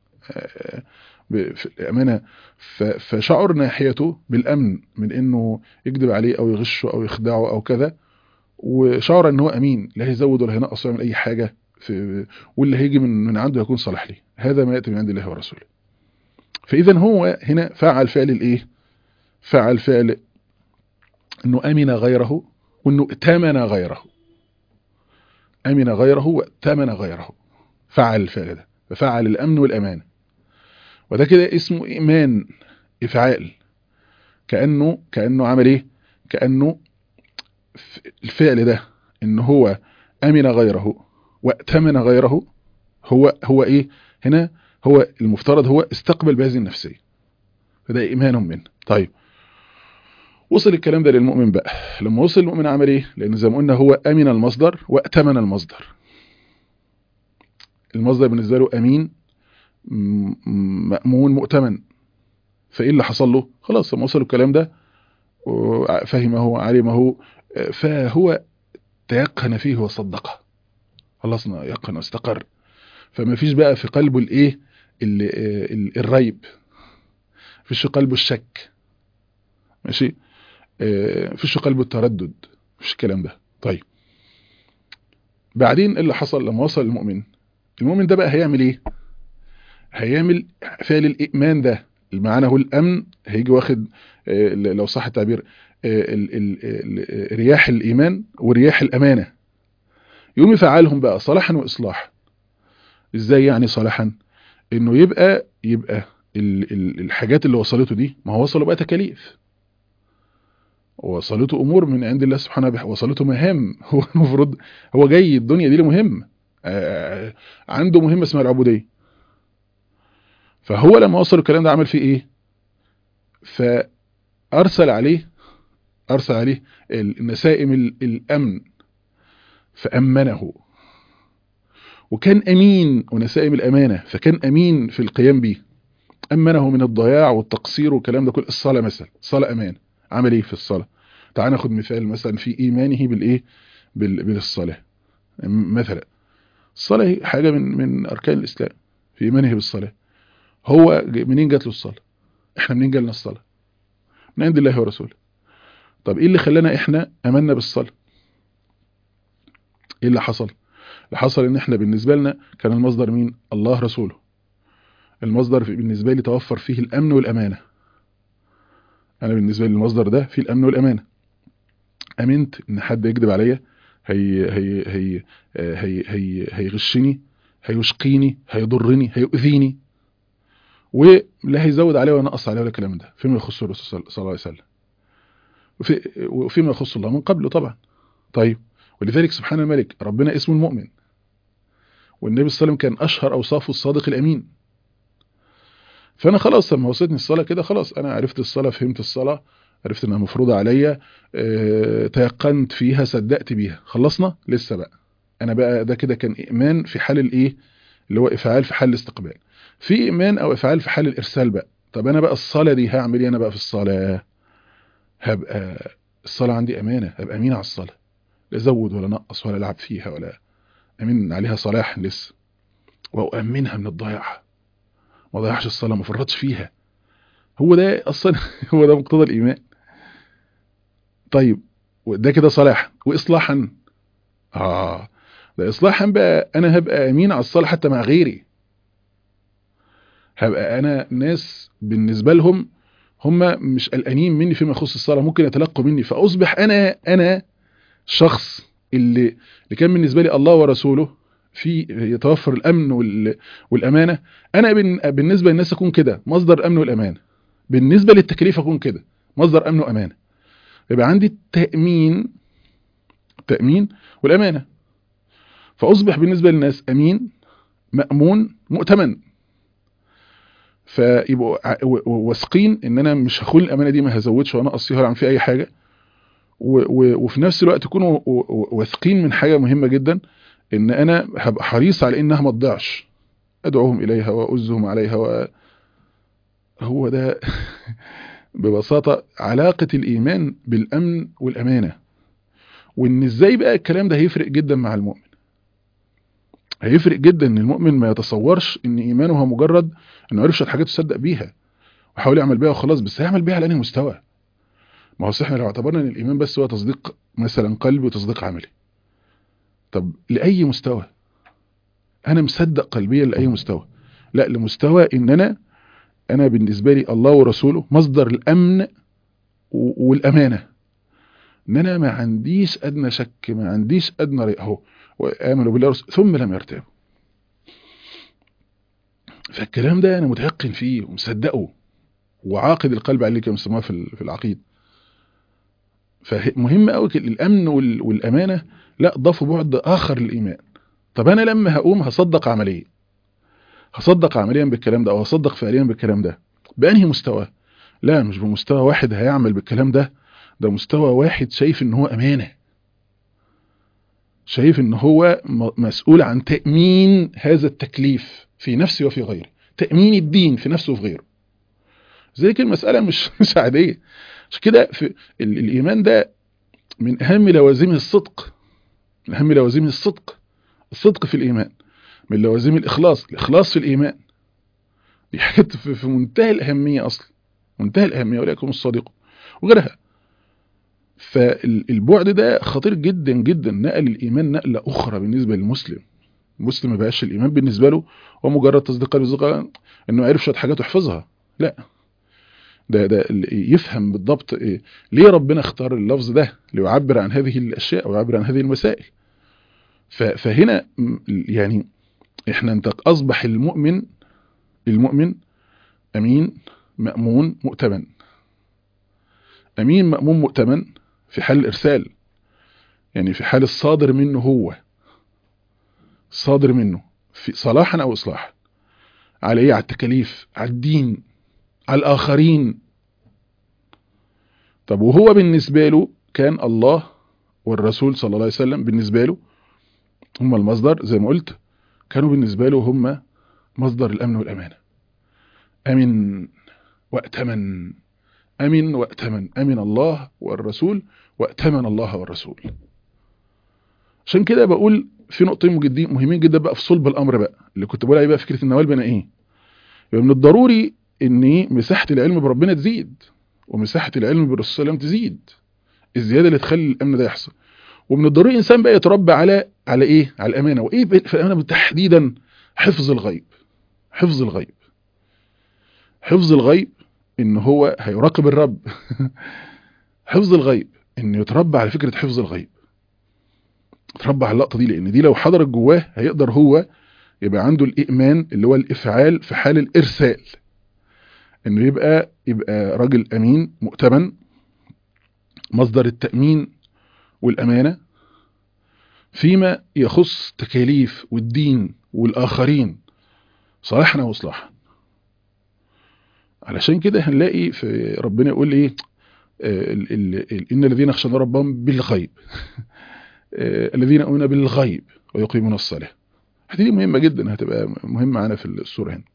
في الأمانة. فشعر ناحيته بالأمن من إنه يكذب عليه أو يغشه أو يخدعه أو كذا، وشعر إن هو أمين، لا هيزود ولا هينقص ولا يعمل أي حاجة، واللي هيجي من عنده يكون صالح ليه. هذا ما يأتي من عند الله ورسوله. فإذا هو هنا فعل فعل الإيه؟ فعل فعل إنه أمن غيره، وإنه ائتمن غيره. أمن غيره وائتمن غيره، فعل الفعل ده، ففعل الأمن والأمان. وده كده اسمه إيمان إفعال. كأنه عمل إيه؟ كأنه الفعل ده إن هو أمن غيره وأتمن غيره، هو إيه هنا؟ هو المفترض هو استقبل بهذه النفسية، فده إيمان منه. طيب وصل الكلام ده للمؤمن بقى. لما وصل المؤمن عمل إيه؟ لأن زي ما قلنا هو أمن المصدر وأتمن المصدر. المصدر بالنسبة له أمين، مأمون، مؤتمن. فإيه اللي حصل له؟ خلاص لما وصل الكلام ده فهمه علمه، فهو تيقن فيه وصدقه، خلصنا، يقن واستقر. فما فيش بقى في قلبه الايه، الريب، فيش في قلبه الشك، ماشي، فيش في قلبه التردد، مفيش الكلام ده. طيب بعدين إيه اللي حصل لما وصل المؤمن ده بقى هيعمل ايه؟ هيعمل فعل الإيمان ده، المعنى هو الأمن، هيجي واخد لو صح التعبير رياح الإيمان ورياح الأمانة، يقوم يفعلهم بقى صلاحا وإصلاحا. ازاي يعني صلاحا؟ انه يبقى الحاجات اللي وصلته دي، ما هو وصله بقى تكاليف، وصلته امور من عند الله سبحانه وتعالى، وصلته مهام هو المفروض هو جاي الدنيا دي لمهم، عنده مهمة اسمها العبودية. فهو لما وصل الكلام ده عمل فيه ايه؟ فارسل عليه النسائم الامن فامنه، وكان امين، ونسائم الامانه فكان امين في القيام به، امنه من الضياع والتقصير والكلام ده كله. الصلاه مثلا، الصلاه امان، عمل ايه في الصلاه؟ تعال ناخد مثال مثلا في ايمانه بالايه، بالصلاه مثلا. الصلاه حاجه من اركان الاسلام، في ايمانه بالصلاه. هو منين جات له الصلاه؟ احنا منين جالنا الصلاه؟ من عند الله ورسوله. طب ايه اللي خلانا احنا امنا بالصلاه؟ ايه اللي حصل؟ اللي حصل ان احنا بالنسبه لنا كان المصدر مين؟ الله رسوله. المصدر بالنسبه لي توفر فيه الامن والامانه. انا بالنسبه لي المصدر ده فيه الامن والامانه. امنت ان حد يكذب عليا، هي هيغشني، هيشقيني، هيضرني، هيؤذيني، ولا هيزود عليه ولا ينقص عليه ولا الكلام ده، فيما يخص الرسول صلى الله عليه وسلم، وفيما يخص الله من قبله طبعا. طيب ولذلك سبحان الملك ربنا اسمه المؤمن، والنبي صلى الله عليه وسلم كان اشهر اوصافه الصادق الامين. فانا خلاص لما وصلتني الصلاه كده، خلاص انا عرفت الصلاه، فهمت الصلاه، عرفت انها مفروضه عليا، تيقنت فيها، صدقت بيها، خلصنا. لسه بقى انا بقى ده كده كان ايمان في حال الايه، اللي هو افعال في حال الاستقبال. في ايمان او افعال في حال الارسال بقى. طب انا بقى الصلاه دي هعمل ايه؟ انا بقى في الصلاه هبقى الصلاه عندي امانه، هبقى امين على الصلاه، لا ازود ولا نقص ولا العب فيها، ولا امين عليها صلاح لسه، وأؤمنها من الضياع، ما ضيعش الصلاه، ما فرطش فيها. هو ده اصلا هو ده مقتضى الايمان. طيب ده كده صلاحا. واصلاحا، ده اصلاحا بقى انا هبقى امين على الصالح حتى مع غيري. هبقى انا ناس بالنسبه لهم هم مش قلقانين مني فيما يخص الصلاه، ممكن يتلقوا مني، فاصبح انا شخص اللي كان بالنسبه لي الله ورسوله في يتوفر الامن والامانه. انا بالنسبه للناس اكون كده مصدر الامن والامان، بالنسبه للتكليف اكون كده مصدر امن وامانه. يبقى عندي التأمين والأمانة، فأصبح بالنسبة للناس أمين، مأمون، مؤتمن. فيبقوا واثقين إن أنا مش هخون الأمانة دي، ما هزودش وأنا أقصيها ولا أعمل فيها أي حاجة. وفي نفس الوقت يكونوا واثقين من حاجة مهمة جدا، إن أنا هبقى حريص على إنها ما تضيعش، أدعوهم إليها وأؤزهم عليها. هو ده ببساطة علاقة الإيمان بالأمن والأمانة. وإن إزاي بقى الكلام ده هيفرق جدا مع المؤمن. هيفرق جدا ان المؤمن ما يتصورش ان ايمانه هو مجرد انه عرف شويه حاجات يصدق بيها وحاول يعمل بيها وخلاص. بس هيعمل بيها على انهي مستوى؟ ما هو احنا لو اعتبرنا ان الايمان بس هو تصديق مثلا قلبي وتصديق عملي، طب لاي مستوى؟ انا مصدق قلبيا لاي مستوى؟ لا، لمستوى ان انا بالنسبه لي الله ورسوله مصدر الامن والامانه، ان انا ما عنديش ادنى شك، ما عنديش ادنى ريب اهو، وامنوا بالله ثم لم يرتابوا. فالكلام ده انا متيقن فيه ومصدقه، وعاقد القلب عليه كما يسموها في العقيد. فمهم قوي الامن والامانه، لا ضافوا بعد اخر للايمان. طب انا لما هقوم هصدق عمليا، هصدق عمليا بالكلام ده، او هصدق فعليا بالكلام ده، بانهي مستوى؟ لا مش بمستوى واحد هيعمل بالكلام ده، ده مستوى واحد شايف ان هو امانه، شايف ان هو مسؤول عن تامين هذا التكليف في نفسي وفي غيري، تامين الدين في نفسه وفي غيره. زي المساله مش عاديه. عشان كده في الايمان ده من اهم لوازمه الصدق، من اهم لوازمه الصدق في الايمان. من لوازم الاخلاص في الايمان. دي حاجات في منتهى الاهميه اصلا، منتهى الاهميه، وليكن الصادق وغيرها. فالبعد ده خطير جدا جدا، نقل الإيمان نقلة أخرى بالنسبة للمسلم. المسلم ما بقاش الإيمان بالنسبة له هو مجرد تصديق إنه عرف شوية حاجات ويحفظها، لا، ده يفهم بالضبط ليه ربنا اختار اللفظ ده ليعبر عن هذه الأشياء ويعبر عن هذه المسائل. فهنا يعني انت أصبح المؤمن أمين مأمون مؤتمن. أمين مأمون مؤتمن في حال الإرسال، يعني في حال الصادر منه، هو صادر منه في صلاحا أو إصلاحا، على إيه؟ على التكاليف، على الدين، على الآخرين. طب وهو بالنسبة له كان الله والرسول صلى الله عليه وسلم بالنسبة له هم المصدر، زي ما قلت كانوا بالنسبة له هم مصدر الأمن والأمانة. أمن وأتمن، أمن وأتمن، أمن الله والرسول وأتمن الله والرسول. عشان كده بقول في نقطتين مهمين جدا بقى في صلب الأمر بقى، اللي كنت بقول عليه بقى فكرة النوال بنا إيه. يبقى من الضروري إن مساحة العلم بربنا تزيد، ومساحة العلم بالرسول صلى الله عليه وسلم تزيد، الزيادة اللي تخلي الأمن ده يحصل. ومن الضروري الإنسان بقى يتربى على إيه؟ على الأمانة. وإيه في الأمانة تحديدا؟ حفظ الغيب. حفظ الغيب، حفظ الغيب إن هو هيراقب الرب. حفظ الغيب إنه يتربى على فكرة حفظ الغيب، يتربى على اللقطة دي، لأن دي لو حضرت جواه هيقدر هو يبقى عنده الإئمان اللي هو الإفعال في حال الإرسال، إنه يبقى راجل أمين مؤتمن، مصدر التأمين والأمانة فيما يخص تكاليف والدين والآخرين صلاحا أو إصلاحا. علشان كده هنلاقي في ربنا يقول إيه؟ إن الذين يخشون ربهم بالغيب الذين يؤمنون بالغيب ويقيمون الصلاة. دي مهمة جدا، هتبقى مهمة معانا في السورة هنا.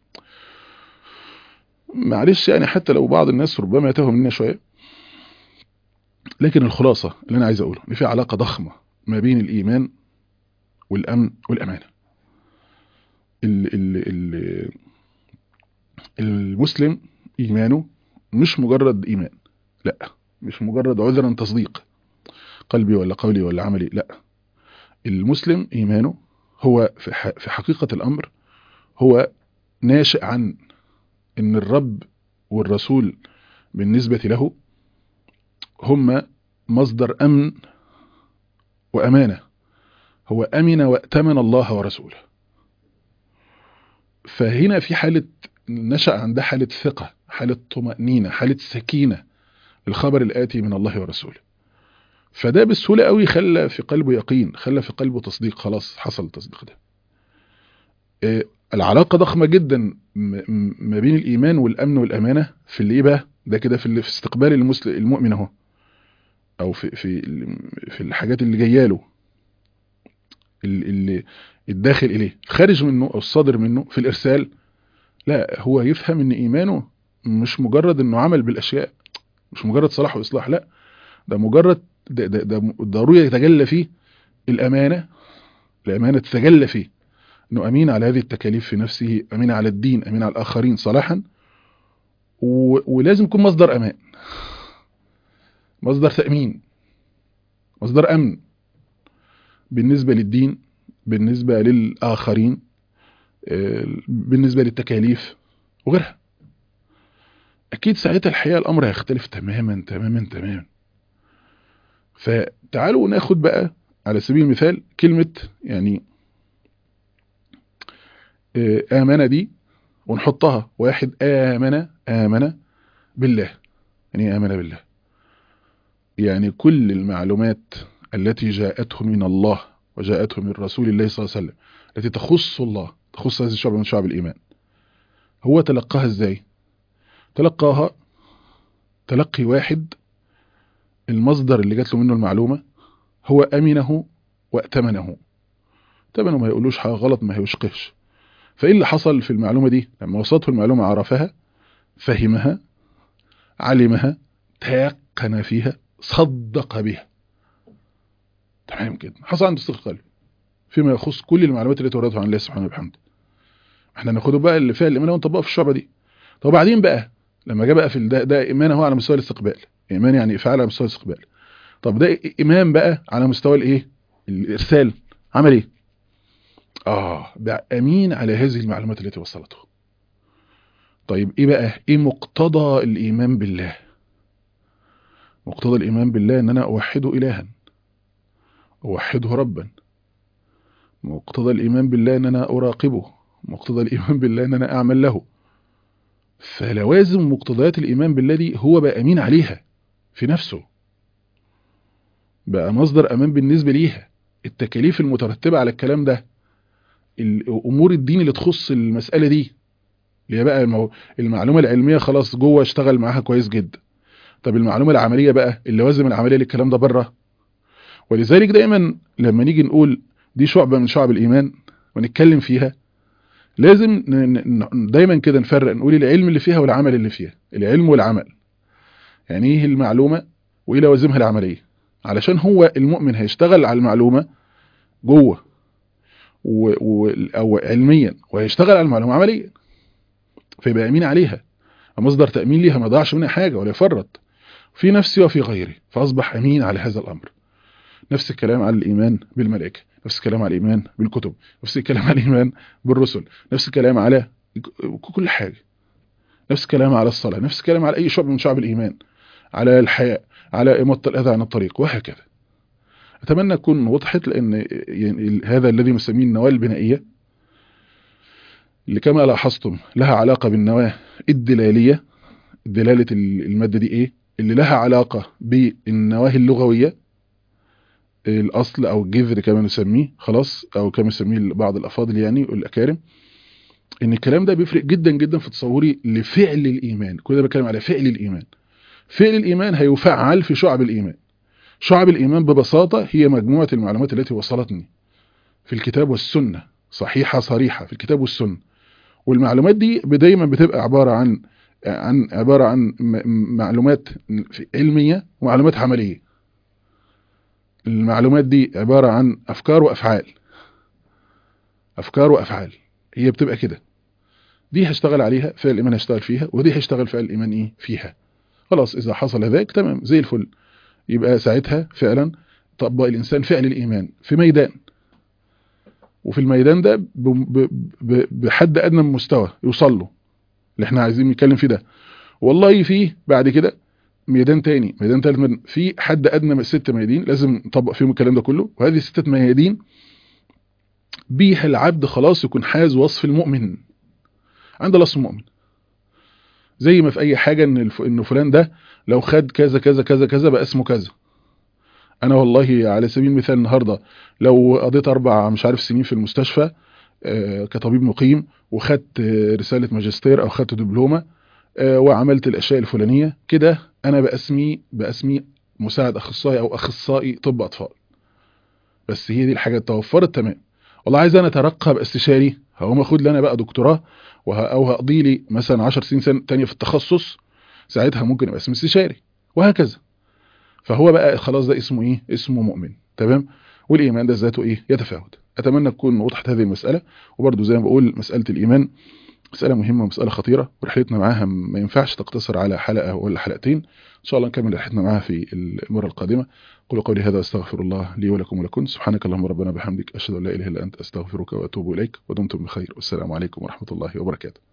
معلش يعني حتى لو بعض الناس ربما يتوه مننا شوية، لكن الخلاصة اللي أنا عايز أقوله إن في علاقة ضخمة ما بين الإيمان والأمن والأمانة. المسلم إيمانه مش مجرد إيمان، لا، مش مجرد عذرا تصديق قلبي ولا قولي ولا عملي، لا. المسلم إيمانه هو في حقيقة الأمر هو ناشئ عن إن الرب والرسول بالنسبة له هم مصدر أمن وأمانة. هو أمن وأتمن الله ورسوله. فهنا في حالة نشأ عندها حالة ثقة، حالة طمأنينة، حالة سكينة الخبر الآتي من الله ورسوله. فده بسهولة قوي خلى في قلبه يقين، خلى في قلبه تصديق، خلاص حصل التصديق ده. العلاقة ضخمة جدا ما بين الإيمان والأمن والأمانة في اللي إيه بقى ده كده في استقبال المؤمن اهو، أو في الحاجات اللي جايه له، اللي الداخل إليه، خارج منه أو الصادر منه في الإرسال. لا، هو يفهم إن إيمانه مش مجرد إنه عمل بالأشياء، مش مجرد صلاح وإصلاح، لا، ده مجرد ده ضروري يتجلى فيه الأمانة تتجلى فيه إنه أمين على هذه التكاليف في نفسه، أمين على الدين، أمين على الآخرين صلاحا، ولازم يكون مصدر أمان، مصدر تأمين، مصدر أمن بالنسبة للدين، بالنسبة للآخرين، بالنسبة للتكاليف وغيرها. أكيد ساعتها الحقيقة الأمر هيختلف تماما تماما تماما. فتعالوا ناخد بقى على سبيل المثال كلمة يعني آمنة دي ونحطها واحد آمن بالله. يعني آمن بالله يعني كل المعلومات التي جاءته من الله وجاءته من رسول الله صلى الله عليه وسلم التي تخص الله، تخص هذه الشعب من شعب الإيمان، هو تلقاها ازاي؟ تلقاها تلقي واحد المصدر اللي جات له منه المعلومة هو أمنه وأتمنه. تمنه ما يقولوش حاجة غلط، ما يشقش. فإيه اللي حصل في المعلومة دي؟ لما وصلته المعلومة عرفها، فهمها، علمها، تيقن فيها، صدق بها. تمام كده، حصل عنده صدق قلبي فيما يخص كل المعلومات اللي توردها عن الله سبحانه وبحمده. احنا ناخده بقى اللي فيها الإيمان ونطبقه في الشعبة دي. طب بعدين بقى لما جاء بقى في ده إيمان هو على مستوى الاستقبال، إيمان يعني إفعال على مستوى الاستقبال. طب ده إمام بقى على مستوى الإيه؟ الإرسال، عمل إيه؟ بقى أمين على هذه المعلومات التي وصلته. طيب إيه بقى؟ إيه مقتضى الإيمان بالله؟ مقتضى الإيمان بالله إن أنا أوحده إلها، أوحده ربا. مقتضى الإيمان بالله إن أنا أراقبه. مقتضى الإيمان بالله إن أنا أعمل له. فلوازم مقتضيات الإيمان بالله دي هو بقى أمين عليها في نفسه، بقى مصدر أمان بالنسبة ليها. التكاليف المترتبة على الكلام ده، الأمور الدين اللي تخص المسألة دي، اللي هي بقى المعلومة العلمية خلاص جوه اشتغل معاها كويس جدا. طب المعلومة العملية بقى، اللوازم العملية للكلام ده بره. ولذلك دايما لما نيجي نقول دي شعبة من شعب الإيمان ونتكلم فيها، لازم دايما كده نفرق، نقول العلم اللي فيها والعمل اللي فيها. العلم والعمل، يعني ايه المعلومة وايه لوازمها العملية، علشان هو المؤمن هيشتغل على المعلومة جوه او علميا، وهيشتغل على المعلومة عمليا، فيبقى امين عليها، مصدر تأمين ليها، ما يضيعش منها حاجة ولا يفرط في نفسي وفي غيري، فأصبح أمين على هذا الأمر. نفس الكلام على الإيمان بالملائكة، نفس الكلام على الإيمان بالكتب، نفس الكلام على الإيمان بالرسل، نفس الكلام على كل حاجة، نفس الكلام على الصلاة، نفس الكلام على أي شعب من شعب الإيمان، على الحياء، على إماطة الأذى عن الطريق، وهكذا. أتمنى تكون وضحت، لأن يعني هذا الذي نسميه النواة البنائية، اللي كما لاحظتم لها علاقة بالنواة الدلالية. دلالة المادة دي إيه؟ اللي لها علاقة بالنواة اللغوية، الأصل أو الجذر كما نسميه، خلاص، أو كما يسميه بعض الأفاضل يعني والأكارم. إن الكلام ده بيفرق جدا جدا في تصوري لفعل الإيمان. كل ده بتكلم على فعل الإيمان. فعل الإيمان هيفعل في شعب الإيمان. شعب الإيمان ببساطة هي مجموعة المعلومات التي وصلتني في الكتاب والسنة، صحيحة صريحة في الكتاب والسنة. والمعلومات دي دايما بتبقى عبارة عن معلومات علمية ومعلومات عملية. المعلومات دي عبارة عن أفكار وأفعال، أفكار وأفعال، هي بتبقى كده. دي هشتغل عليها فعل الإيمان، هشتغل فيها، ودي هشتغل فعل الإيمان إيه فيها. خلاص، إذا حصل ذلك تمام زي الفل. يبقى ساعتها فعلا طبق الإنسان فعل الإيمان في ميدان، وفي الميدان ده بحد أدنى من مستوى يوصل له اللي احنا عايزين نتكلم فيه ده. والله فيه بعد كده ميدان تاني، ميدان تالت، في حد أدنى من 6 ميادين لازم نطبق فيهم الكلام ده كله. وهذه 6 ميادين بيها العبد خلاص يكون حاز وصف المؤمن، عند وصف المؤمن. زي ما في أي حاجة إن فلان ده لو خد كذا كذا كذا كذا بقى اسمه كذا. أنا والله على سبيل المثال النهاردة لو قضيت 4 مش عارف سنين في المستشفى كطبيب مقيم، وخدت رسالة ماجستير أو خدت دبلومة وعملت الأشياء الفلانية كده، أنا بأسمي مساعد أخصائي أو أخصائي طب أطفال. بس هي دي الحاجة توفرت تمام. والله عايز أنا أترقى باستشاري، هقوم أخد لي أنا بقى دكتوراه أو هقضي لي مثلا 10 سنين تانية في التخصص، ساعتها ممكن يبقى اسمي استشاري، وهكذا. فهو بقى خلاص ده اسمه إيه؟ اسمه مؤمن. تمام. والإيمان ده ذاته إيه؟ يتفاوت. أتمنى تكون وضحت هذه المسألة. وبرضو زي ما بقول، مسألة الإيمان مسألة مهمة ومسألة خطيرة، ورحلتنا معاها ما ينفعش تقتصر على حلقة ولا حلقتين. إن شاء الله نكمل رحلتنا معاها في المرة القادمة. قولوا قولي هذا واستغفر الله لي ولكم ولكم. سبحانك اللهم ربنا بحمدك، أشهد أن لا إله إلا أنت، أستغفرك وأتوب إليك. ودمتم بخير، والسلام عليكم ورحمة الله وبركاته.